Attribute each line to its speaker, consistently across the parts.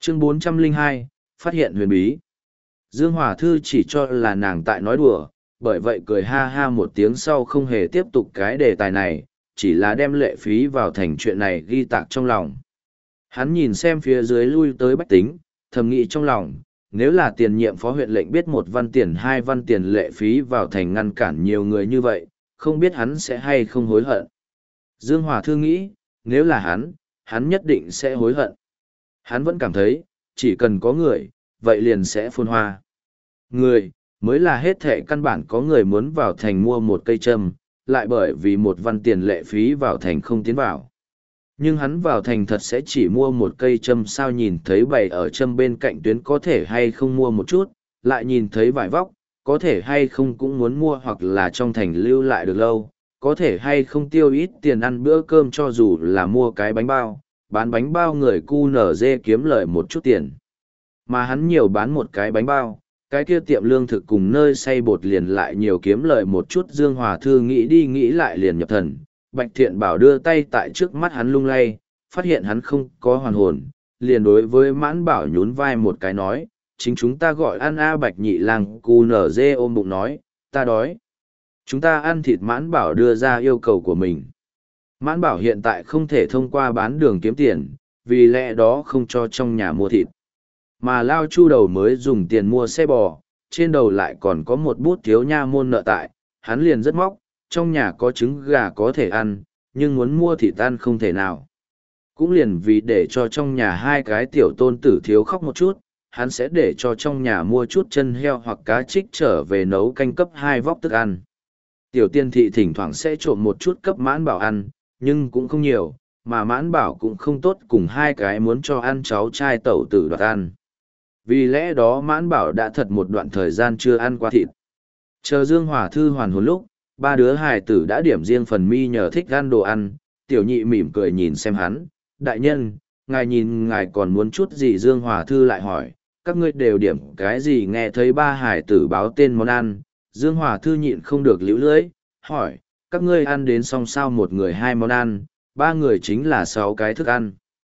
Speaker 1: Chương 402, phát hiện huyền bí. Dương Hòa Thư chỉ cho là nàng tại nói đùa, bởi vậy cười ha ha một tiếng sau không hề tiếp tục cái đề tài này, chỉ là đem lệ phí vào thành chuyện này ghi tạc trong lòng. Hắn nhìn xem phía dưới lui tới bách tính, thầm nghĩ trong lòng, nếu là tiền nhiệm phó huyện lệnh biết 1 văn tiền 2 văn tiền lệ phí vào thành ngăn cản nhiều người như vậy, không biết hắn sẽ hay không hối hận. Dương Hòa Thư nghĩ, nếu là hắn nhất định sẽ hối hận. Hắn vẫn cảm thấy, chỉ cần có người, vậy liền sẽ phồn hoa. Người, mới là hết thệ căn bản có người muốn vào thành mua một cây châm, lại bởi vì 1 văn tiền lệ phí vào thành không tiến vào. Nhưng hắn vào thành thật sẽ chỉ mua một cây châm sao nhìn thấy bày ở châm bên cạnh tuyến có thể hay không mua một chút, lại nhìn thấy vải vóc, có thể hay không cũng muốn mua hoặc là trong thành lưu lại được lâu, có thể hay không tiêu ít tiền ăn bữa cơm cho dù là mua cái bánh bao, bán bánh bao người cu nở dê kiếm lợi một chút tiền. Mà hắn nhiều bán một cái bánh bao, cái kia tiệm lương thực cùng nơi xay bột liền lại nhiều kiếm lợi một chút. Dương Hòa Thư nghĩ đi nghĩ lại liền nhập thần. Bạch Thiện Bảo đưa tay tại trước mắt hắn lung lay, phát hiện hắn không có hoàn hồn, liền đối với Mãn Bảo nhún vai một cái nói, chính chúng ta gọi ăn a. Bạch Nhị Lang cu nở dê ôm bụng nói, ta đói. Chúng ta ăn thịt. Mãn Bảo đưa ra yêu cầu của mình. Mãn Bảo hiện tại không thể thông qua bán đường kiếm tiền, vì lẽ đó không cho trong nhà mua thịt. Mà Lao Chu đầu mới dùng tiền mua xe bò, trên đầu lại còn có một bút thiếu nha môn nợ tại, hắn liền rất móc, trong nhà có trứng gà có thể ăn, nhưng muốn mua thịt ăn không thể nào. Cũng liền vì để cho trong nhà 2 cái tiểu tôn tử thiếu khóc một chút, hắn sẽ để cho trong nhà mua chút chân heo hoặc cá trích trở về nấu canh cấp 2 vóc thức ăn. Tiểu Tiên Thị thỉnh thoảng sẽ trộm một chút cấp Mãn Bảo ăn, nhưng cũng không nhiều, mà Mãn Bảo cũng không tốt cùng 2 cái muốn cho ăn cháu trai tẩu tử đoạt ăn. Vì lẽ đó Mãn Bảo đã thật một đoạn thời gian chưa ăn qua thịt. Chờ Dương Hòa Thư hoàn hồn lúc, 3 đứa hài tử đã điểm riêng phần mi nhờ thích ăn đồ ăn, Tiểu Nhị mỉm cười nhìn xem hắn, đại nhân, ngài nhìn ngài còn muốn chút gì? Dương Hòa Thư lại hỏi, các ngươi đều điểm cái gì? Nghe thấy 3 hài tử báo tên món ăn, Dương Hòa Thư nhịn không được liễu lưỡi, hỏi, các ngươi ăn đến xong sao? 1 người 2 món ăn, 3 người chính là 6 cái thức ăn.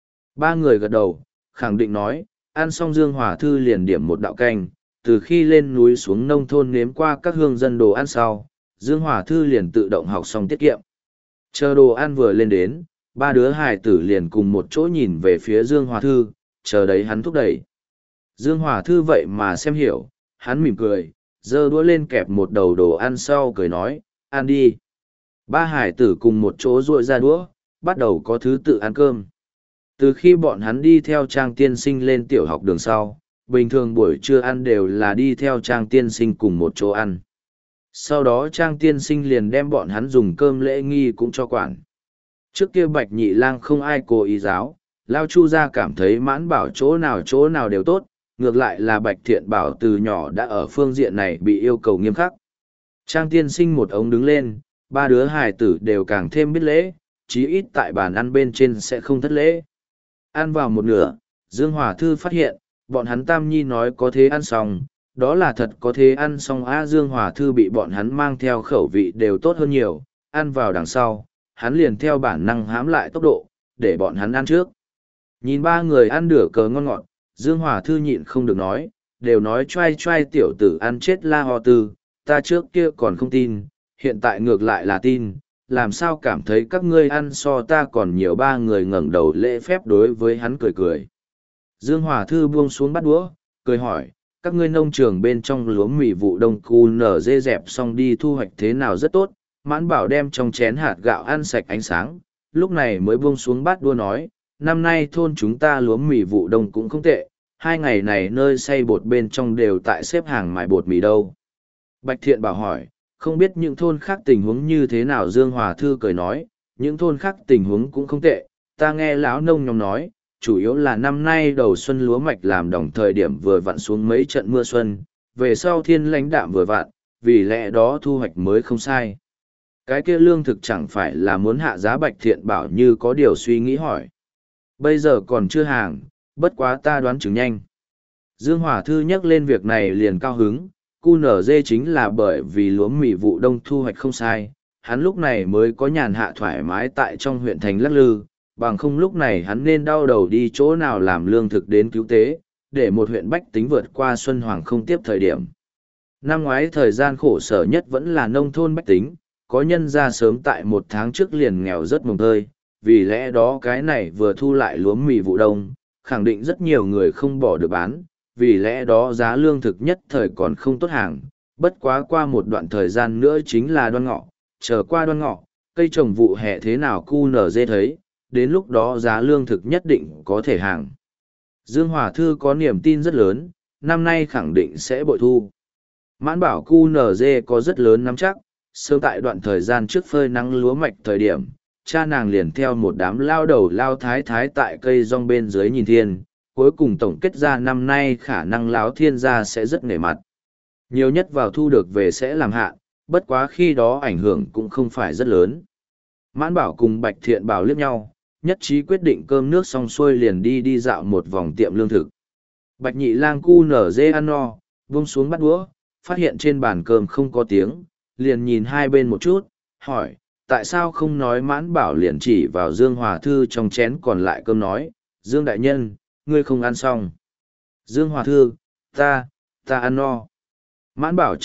Speaker 1: 3 người gật đầu, khẳng định nói, ăn xong. Dương Hòa Thư liền điểm một đạo canh, từ khi lên núi xuống nông thôn nếm qua các hương dân đồ ăn sau, Dương Hòa Thư liền tự động học xong tiết kiệm. Chờ đồ ăn vừa lên đến, 3 đứa hài tử liền cùng một chỗ nhìn về phía Dương Hòa Thư, chờ đấy hắn thúc đẩy. Dương Hòa Thư vậy mà xem hiểu, hắn mỉm cười, giơ đũa lên kẹp một đầu đồ ăn sau cười nói, ăn đi. 3 hài tử cùng một chỗ duỗi ra đũa, bắt đầu có thứ tự ăn cơm. Từ khi bọn hắn đi theo Trang tiên sinh lên tiểu học đường sau, bình thường buổi trưa ăn đều là đi theo Trang tiên sinh cùng một chỗ ăn. Sau đó Trang tiên sinh liền đem bọn hắn dùng cơm lễ nghi cũng cho quản. Trước kia Bạch Nhị Lang không ai cố ý giáo, Lao Chu gia cảm thấy Mãn Bảo chỗ nào đều tốt, ngược lại là Bạch Thiện Bảo từ nhỏ đã ở phương diện này bị yêu cầu nghiêm khắc. Trang tiên sinh một ống đứng lên, 3 đứa hài tử đều càng thêm biết lễ, chí ít tại bàn ăn bên trên sẽ không thất lễ. Ăn vào một nửa, Dương Hòa Thư phát hiện, bọn hắn Tam Nhi nói có thế ăn xong, đó là thật có thế ăn xong á. Dương Hòa Thư bị bọn hắn mang theo khẩu vị đều tốt hơn nhiều, ăn vào đằng sau, hắn liền theo bản năng hãm lại tốc độ, để bọn hắn ăn trước. Nhìn 3 người ăn nửa cờ ngon ngọt, Dương Hòa Thư nhịn không được nói, đều nói choai choai tiểu tử ăn chết La Ho Tư, ta trước kia còn không tin, hiện tại ngược lại là tin, làm sao cảm thấy các ngươi ăn so ta còn nhiều? 3 người ngẩng đầu lễ phép đối với hắn cười cười. Dương Hòa Thư buông xuống bắt đũa, cười hỏi, các ngươi nông trường bên trong lúa mì vụ đông cu nở dê dẹp xong đi thu hoạch thế nào? Rất tốt. Mãn Bảo đem trong chén hạt gạo ăn sạch ánh sáng, lúc này mới buông xuống bát đũa nói, năm nay thôn chúng ta lúa mì vụ đông cũng không tệ, 2 ngày này nơi xay bột bên trong đều tại xếp hàng mài bột mì đâu. Bạch Thiện Bảo hỏi, không biết những thôn khác tình huống như thế nào? Dương Hòa Thư cười nói, những thôn khác tình huống cũng không tệ, ta nghe lão nông nhóm nói, chủ yếu là năm nay đầu xuân lúa mạch làm đồng thời điểm vừa vặn xuống mấy trận mưa xuân, về sau thiên lãnh đạm vừa vặn, vì lẽ đó thu hoạch mới không sai. Cái kia lương thực chẳng phải là muốn hạ giá? Bạch Thiện Bảo như có điều suy nghĩ hỏi. Bây giờ còn chưa hàng, bất quá ta đoán chừng nhanh. Dương Hòa Thư nhắc lên việc này liền cao hứng, cu nở dê chính là bởi vì lúa mì vụ đông thu hoạch không sai, hắn lúc này mới có nhàn hạ thoải mái tại trong huyện thành lắc lư, bằng không lúc này hắn nên đau đầu đi chỗ nào làm lương thực đến cứu tế, để một huyện bách tính vượt qua Xuân Hoàng không tiếp thời điểm. Năm ngoái thời gian khổ sở nhất vẫn là nông thôn bách tính, có nhân ra sớm tại 1 tháng trước liền nghèo rất mồng tơi, vì lẽ đó cái này vừa thu lại lúa mì vụ đông, khẳng định rất nhiều người không bỏ được bán, vì lẽ đó giá lương thực nhất thời còn không tốt hàng, bất quá qua một đoạn thời gian nữa chính là Đoan Ngọ, chờ qua Đoan Ngọ, cây trồng vụ hè thế nào cu nở dê thấy, đến lúc đó giá lương thực nhất định có thể hàng. Dương Hòa Thư có niềm tin rất lớn, năm nay khẳng định sẽ bội thu. Mãn bảo cu nở dê có rất lớn nắm chắc, sớm tại đoạn thời gian trước phơi nắng lúa mạch thời điểm, cha nàng liền theo một đám lao đầu lao thái thái tại cây rong bên dưới nhìn thiên, cuối cùng tổng kết ra năm nay khả năng láo thiên gia sẽ rất nể mặt. Nhiều nhất vào thu được về sẽ làm hạ, bất quá khi đó ảnh hưởng cũng không phải rất lớn. Mãn bảo cùng Bạch Thiện Bảo liếc nhau, nhất trí quyết định cơm nước xong xuôi liền đi dạo một vòng tiệm lương thực. Bạch Nhị Lang cu nở dê ăn no, buông xuống bắt đũa, phát hiện trên bàn cơm không có tiếng, liền nhìn hai bên một chút, hỏi, tại sao không nói Mãn bảo liền chỉ vào Dương Hòa Thư trong chén còn lại cơm nói, Dương đại nhân, ngươi không ăn xong. Dương Hòa Thư, ta ăn no. Mãn bảo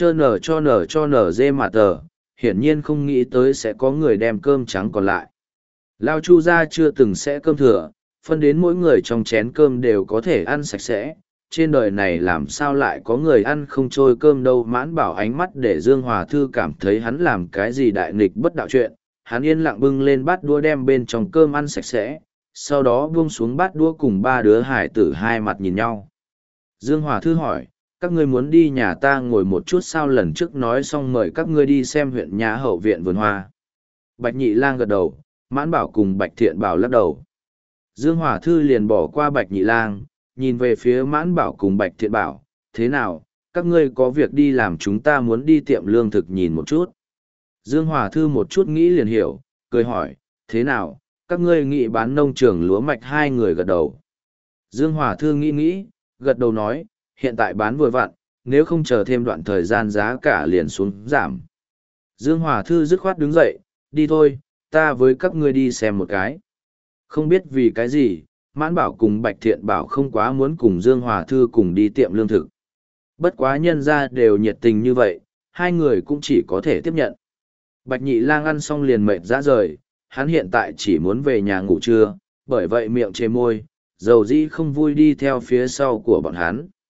Speaker 1: cho nở dê mà tờ, hiển nhiên không nghĩ tới sẽ có người đem cơm trắng còn lại. Lao Chu gia chưa từng sẽ cơm thừa, phân đến mỗi người trong chén cơm đều có thể ăn sạch sẽ. Trên đời này làm sao lại có người ăn không trôi cơm đâu. Mãn bảo ánh mắt để Dương Hòa Thư cảm thấy hắn làm cái gì đại nghịch bất đạo chuyện. Hắn yên lặng bưng lên bát đũa đem bên trong cơm ăn sạch sẽ, sau đó buông xuống bát đũa cùng ba đứa hải tử hai mặt nhìn nhau. Dương Hòa Thư hỏi, các ngươi muốn đi nhà ta ngồi một chút sao? Lần trước nói xong mời các ngươi đi xem huyện nhà hậu viện vườn hoa. Bạch Nhị Lang gật đầu, Mãn bảo cùng Bạch Thiện Bảo lắc đầu. Dương Hòa Thư liền bỏ qua Bạch Nhị Lang, nhìn về phía Mãn bảo cùng Bạch Thiện Bảo, thế nào, các ngươi có việc đi làm, chúng ta muốn đi tiệm lương thực nhìn một chút. Dương Hòa Thư một chút nghĩ liền hiểu, cười hỏi, thế nào, các ngươi nghĩ bán nông trường lúa mạch? Hai người gật đầu. Dương Hòa Thư nghĩ, gật đầu nói, hiện tại bán vừa vặn, nếu không chờ thêm đoạn thời gian giá cả liền xuống giảm. Dương Hòa Thư dứt khoát đứng dậy, đi thôi, ta với các ngươi đi xem một cái. Không biết vì cái gì, Mãn bảo cùng Bạch Thiện Bảo không quá muốn cùng Dương Hòa Thư cùng đi tiệm lương thực. Bất quá nhân ra đều nhiệt tình như vậy, hai người cũng chỉ có thể tiếp nhận. Bạch Nhị Lang ăn xong liền mệt rã rời, hắn hiện tại chỉ muốn về nhà ngủ trưa, bởi vậy miệng chê môi, dầu dĩ không vui đi theo phía sau của bọn hắn.